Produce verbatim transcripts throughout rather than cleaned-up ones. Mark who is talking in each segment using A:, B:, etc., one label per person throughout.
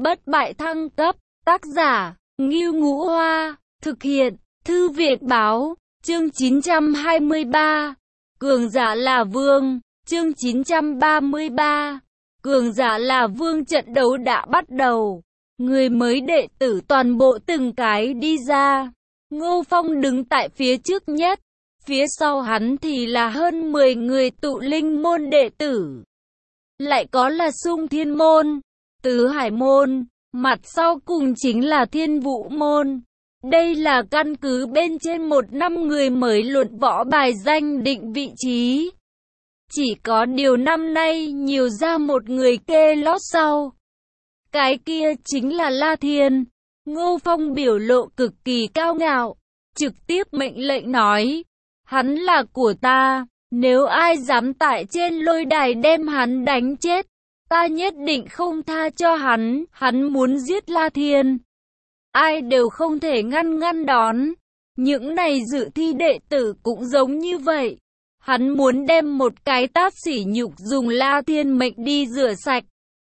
A: Bất bại thăng cấp, tác giả, Ngưu Ngũ Hoa, thực hiện, Thư viện báo, chương chín trăm hai mươi ba, cường giả là vương, chương chín trăm ba mươi ba, cường giả là vương. Trận đấu đã bắt đầu, người mới đệ tử toàn bộ từng cái đi ra. Ngô Phong đứng tại phía trước nhất, phía sau hắn thì là hơn mười người tụ linh môn đệ tử. Lại có là Xung Thiên môn, Tứ Hải môn, mặt sau cùng chính là Thiên Vũ môn. Đây là căn cứ bên trên một năm người mới luận võ bài danh định vị trí. Chỉ có điều năm nay nhiều ra một người kê lót sau. Cái kia chính là La Thiên. Ngô Phong biểu lộ cực kỳ cao ngạo, trực tiếp mệnh lệnh nói, hắn là của ta, nếu ai dám tại trên lôi đài đem hắn đánh chết, ta nhất định không tha cho hắn. Hắn muốn giết La Thiên, ai đều không thể ngăn ngăn đón. Những này dự thi đệ tử cũng giống như vậy. Hắn muốn đem một cái tát sỉ nhục dùng La Thiên mệnh đi rửa sạch.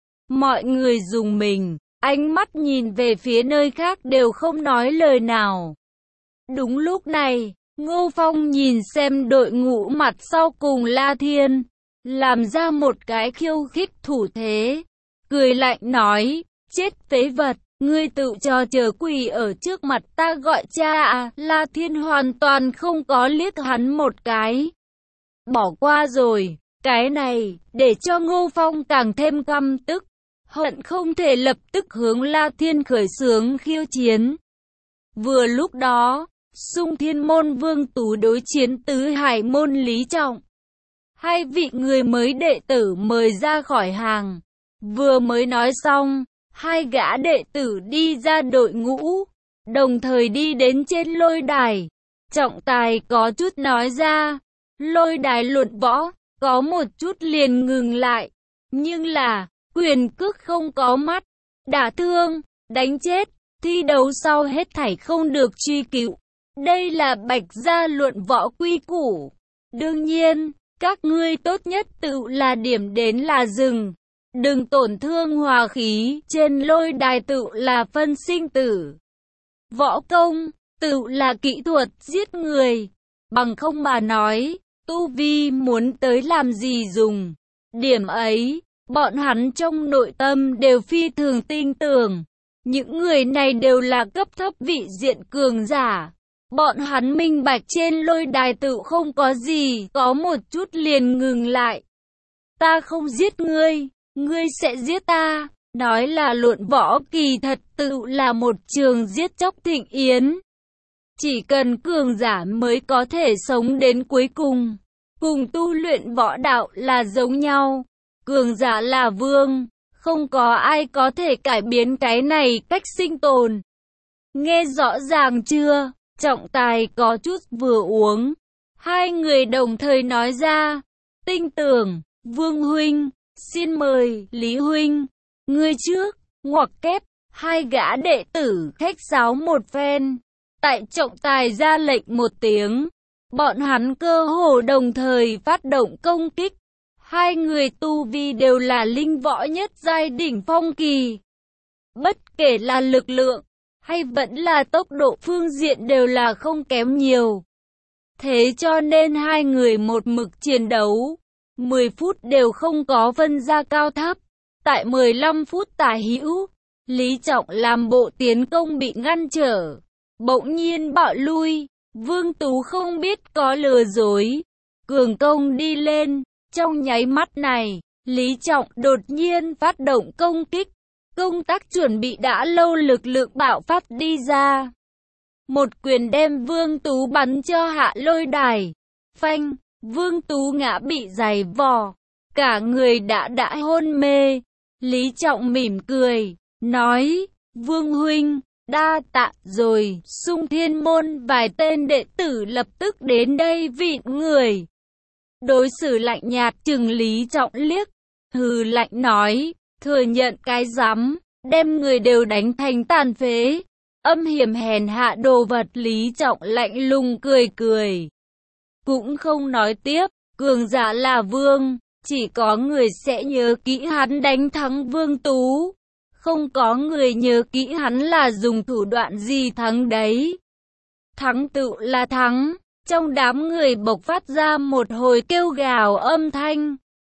A: Mọi người dùng mình, ánh mắt nhìn về phía nơi khác đều không nói lời nào. Đúng lúc này, Ngô Phong nhìn xem đội ngũ mặt sau cùng La Thiên, làm ra một cái khiêu khích thủ thế, cười lạnh nói, chết phế vật, ngươi tự cho chờ quỳ ở trước mặt ta gọi cha à. La Thiên hoàn toàn không có liếc hắn một cái. Bỏ qua rồi, cái này, để cho Ngô Phong càng thêm căm tức, hận không thể lập tức hướng La Thiên khởi xướng khiêu chiến. Vừa lúc đó, Xung Thiên môn Vương Tú đối chiến Tứ Hải môn Lý Trọng. Hai vị người mới đệ tử mời ra khỏi hàng. Vừa mới nói xong, hai gã đệ tử đi ra đội ngũ, đồng thời đi đến trên lôi đài. Trọng tài có chút nói ra, lôi đài luận võ, có một chút liền ngừng lại. Nhưng là, quyền cước không có mắt, đả thương, đánh chết, thi đấu sau hết thảy không được truy cứu. Đây là Bạch gia luận võ quy củ. Đương nhiên, các ngươi tốt nhất tự là điểm đến là dừng. Đừng tổn thương hòa khí, trên lôi đài tự là phân sinh tử. Võ công, tự là kỹ thuật giết người. Bằng không mà nói, tu vi muốn tới làm gì dùng. Điểm ấy, bọn hắn trong nội tâm đều phi thường tin tưởng. Những người này đều là cấp thấp vị diện cường giả. Bọn hắn minh bạch trên lôi đài tự không có gì, có một chút liền ngừng lại. Ta không giết ngươi, ngươi sẽ giết ta. Nói là luận võ, kỳ thật tự là một trường giết chóc thịnh yến. Chỉ cần cường giả mới có thể sống đến cuối cùng. Cùng tu luyện võ đạo là giống nhau. Cường giả là vương, không có ai có thể cải biến cái này cách sinh tồn. Nghe rõ ràng chưa? Trọng tài có chút vừa uống. Hai người đồng thời nói ra, tin tưởng, Vương huynh, xin mời, Lý huynh, ngươi trước, ngoặc kép. Hai gã đệ tử khách sáo một phen. Tại trọng tài ra lệnh một tiếng, bọn hắn cơ hồ đồng thời phát động công kích. Hai người tu vi đều là linh võ nhất giai đỉnh phong kỳ. Bất kể là lực lượng, hay vẫn là tốc độ phương diện đều là không kém nhiều. Thế cho nên hai người một mực chiến đấu, mười phút đều không có phân ra cao thấp. Tại mười lăm phút tả hữu, Lý Trọng làm bộ tiến công bị ngăn trở, bỗng nhiên bạo lui. Vương Tú không biết có lừa dối, cường công đi lên. Trong nháy mắt này, Lý Trọng đột nhiên phát động công kích. Công tác chuẩn bị đã lâu lực lượng bạo phát đi ra. Một quyền đem Vương Tú bắn cho hạ lôi đài. Phanh, Vương Tú ngã bị giày vò, cả người đã đã hôn mê. Lý Trọng mỉm cười, nói, Vương huynh, đa tạ rồi. Xung Thiên môn vài tên đệ tử lập tức đến đây vịn người. Đối xử lạnh nhạt chừng Lý Trọng liếc, hừ lạnh nói, thừa nhận cái rắm, đem người đều đánh thành tàn phế. Âm hiểm hèn hạ đồ vật. Lý Trọng lạnh lùng cười cười, cũng không nói tiếp. Cường giả là vương, chỉ có người sẽ nhớ kỹ hắn đánh thắng Vương Tú. không có người nhớ kỹ hắn là dùng thủ đoạn gì thắng đấy. Thắng tự là thắng. Trong đám người bộc phát ra một hồi kêu gào âm thanh.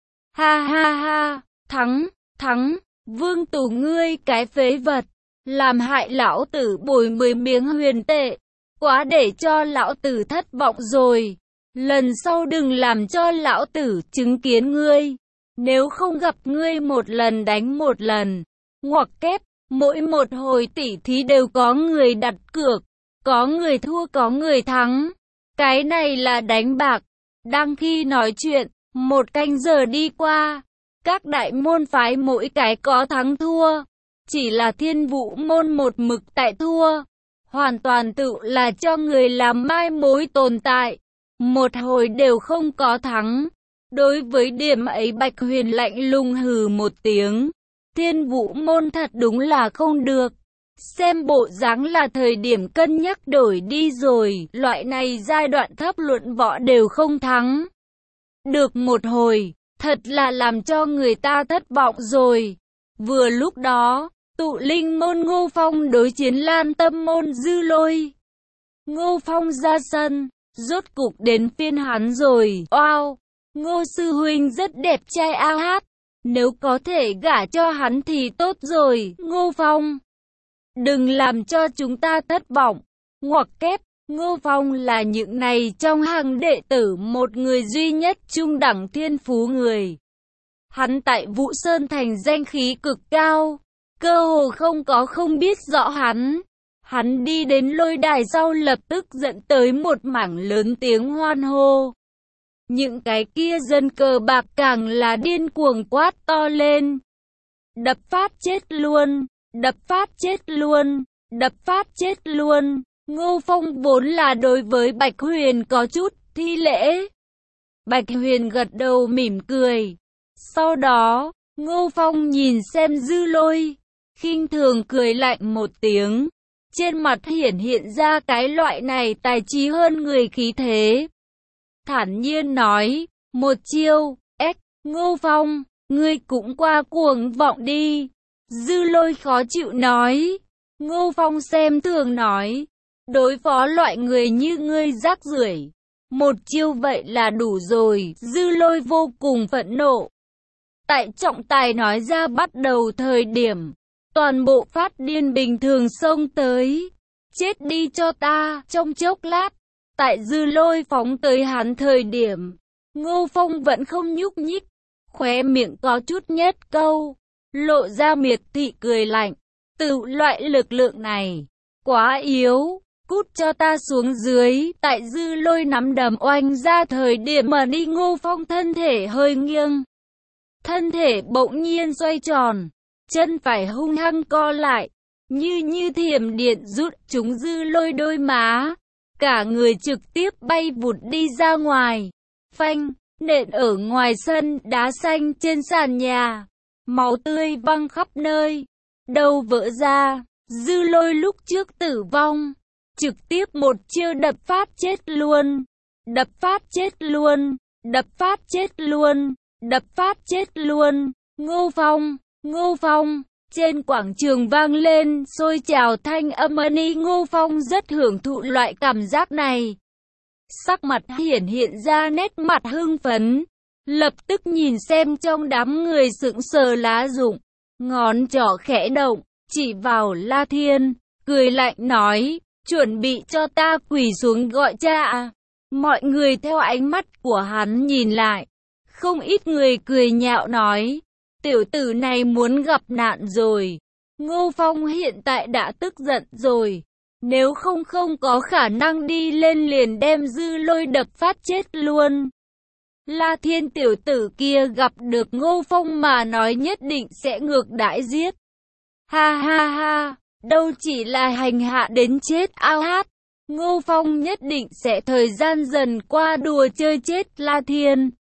A: Ha ha ha, thắng, thắng, Vương Tù ngươi cái phế vật, làm hại lão tử bồi mười miếng huyền tệ, quá để cho lão tử thất vọng rồi. Lần sau đừng làm cho lão tử chứng kiến ngươi, nếu không gặp ngươi một lần đánh một lần. Ngoặc kép, mỗi một hồi tỉ thí đều có người đặt cược, có người thua có người thắng. Cái này là đánh bạc. Đang khi nói chuyện, một canh giờ đi qua, các đại môn phái mỗi cái có thắng thua. Chỉ là Thiên Vũ môn một mực tại thua, hoàn toàn tự là cho người làm mai mối tồn tại. Một hồi đều không có thắng. Đối với điểm ấy Bạch Huyền lạnh lùng hừ một tiếng. Thiên Vũ môn thật đúng là không được. Xem bộ dáng là thời điểm cân nhắc đổi đi rồi, loại này giai đoạn thấp luận võ đều không thắng được một hồi, thật là làm cho người ta thất vọng rồi. Vừa lúc đó, Tụ Linh môn Ngô Phong đối chiến Lan Tâm môn Dư Lôi. Ngô Phong ra sân, rốt cục đến phiên hắn rồi. Wow, Ngô sư huynh rất đẹp trai a hát, nếu có thể gả cho hắn thì tốt rồi. Ngô Phong, đừng làm cho chúng ta thất vọng. Ngoặc kép, Ngô Phong là những này trong hàng đệ tử một người duy nhất trung đẳng thiên phú người. Hắn tại Vũ Sơn thành danh khí cực cao, cơ hồ không có không biết rõ hắn. Hắn đi đến lôi đài sau lập tức dẫn tới một mảng lớn tiếng hoan hô. Những cái kia dân cờ bạc càng là điên cuồng quát to lên. Đập phát chết luôn, đập phát chết luôn, đập phát chết luôn. Ngô Phong vốn là đối với Bạch Huyền có chút thi lễ. Bạch Huyền gật đầu mỉm cười. Sau đó, Ngô Phong nhìn xem Dư Lôi, khinh thường cười lạnh một tiếng. Trên mặt hiển hiện ra cái loại này tài trí hơn người khí thế. Thản nhiên nói, một chiêu, ếch, Ngô Phong, ngươi cũng qua cuồng vọng đi. Dư Lôi khó chịu nói. Ngô Phong xem thường nói, đối phó loại người như ngươi rác rưởi, một chiêu vậy là đủ rồi. Dư Lôi vô cùng phẫn nộ. Tại trọng tài nói ra bắt đầu thời điểm, toàn bộ phát điên bình thường xông tới. Chết đi cho ta. Trong chốc lát, tại Dư Lôi phóng tới hắn thời điểm, Ngô Phong vẫn không nhúc nhích, khóe miệng có chút nhất câu, lộ ra miệt thị cười lạnh. Tự loại lực lượng này quá yếu, cút cho ta xuống dưới. Tại Dư Lôi nắm đấm oanh ra thời điểm mà đi, Ngô Phong thân thể hơi nghiêng, thân thể bỗng nhiên xoay tròn, chân phải hung hăng co lại, như như thiểm điện rút trúng Dư Lôi đôi má, cả người trực tiếp bay vụt đi ra ngoài. Phanh, nện ở ngoài sân đá xanh trên sàn nhà, máu tươi văng khắp nơi, đầu vỡ ra. Dư Lôi lúc trước tử vong, trực tiếp một chiêu đập phát chết luôn, đập phát chết luôn, đập phát chết luôn, đập phát chết luôn. Ngô Phong, Ngô Phong, trên quảng trường vang lên xôi trào thanh âm ân y. Ngô Phong rất hưởng thụ loại cảm giác này, sắc mặt hiển hiện ra nét mặt hưng phấn, lập tức nhìn xem trong đám người sững sờ lá rụng, ngón trỏ khẽ động, chỉ vào La Thiên, cười lạnh nói, chuẩn bị cho ta quỳ xuống gọi cha. Mọi người theo ánh mắt của hắn nhìn lại, không ít người cười nhạo nói, tiểu tử này muốn gặp nạn rồi. Ngô Phong hiện tại đã tức giận rồi, nếu không không có khả năng đi lên liền đem Dư Lôi đập phát chết luôn. La Thiên tiểu tử kia gặp được Ngô Phong mà nói nhất định sẽ ngược đãi giết. Ha ha ha, đâu chỉ là hành hạ đến chết ao hát. Ngô Phong nhất định sẽ thời gian dần qua đùa chơi chết La Thiên.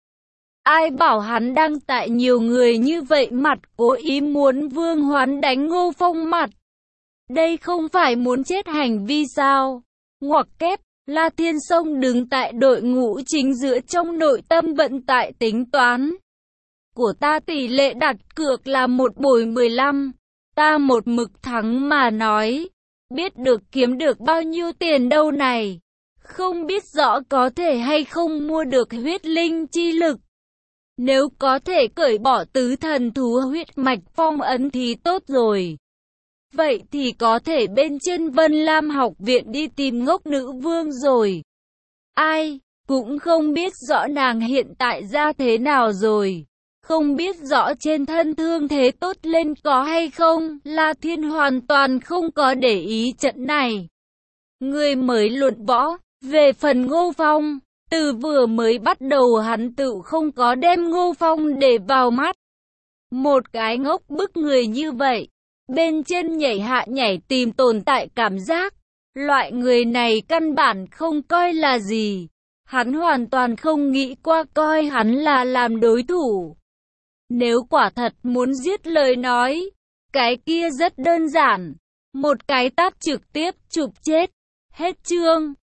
A: Ai bảo hắn đang tại nhiều người như vậy mặt cố ý muốn Vương Hoán đánh Ngô Phong mặt. Đây không phải muốn chết hành vi sao? Ngoặc kép, La Thiên Sông đứng tại đội ngũ chính giữa, trong nội tâm vận tại tính toán của ta tỷ lệ đặt cược là một bồi mười lăm. ta một mực thắng mà nói, biết được kiếm được bao nhiêu tiền đâu này, không biết rõ có thể hay không mua được huyết linh chi lực. Nếu có thể cởi bỏ tứ thần thú huyết mạch phong ấn thì tốt rồi. Vậy thì có thể bên trên Vân Lam học viện đi tìm Ngốc Nữ Vương rồi. Ai, cũng không biết rõ nàng hiện tại ra thế nào rồi. Không biết rõ trên thân thương thế tốt lên có hay không, La Thiên hoàn toàn không có để ý trận này. Người mới luận võ, về phần Ngô Phong, từ vừa mới bắt đầu hắn tự không có đem Ngô Phong để vào mắt. Một cái ngốc bức người như vậy, bên trên nhảy hạ nhảy tìm tồn tại cảm giác, loại người này căn bản không coi là gì. Hắn hoàn toàn không nghĩ qua coi hắn là làm đối thủ. Nếu quả thật muốn giết lời nói, cái kia rất đơn giản. Một cái tát trực tiếp chụp chết. Hết chương.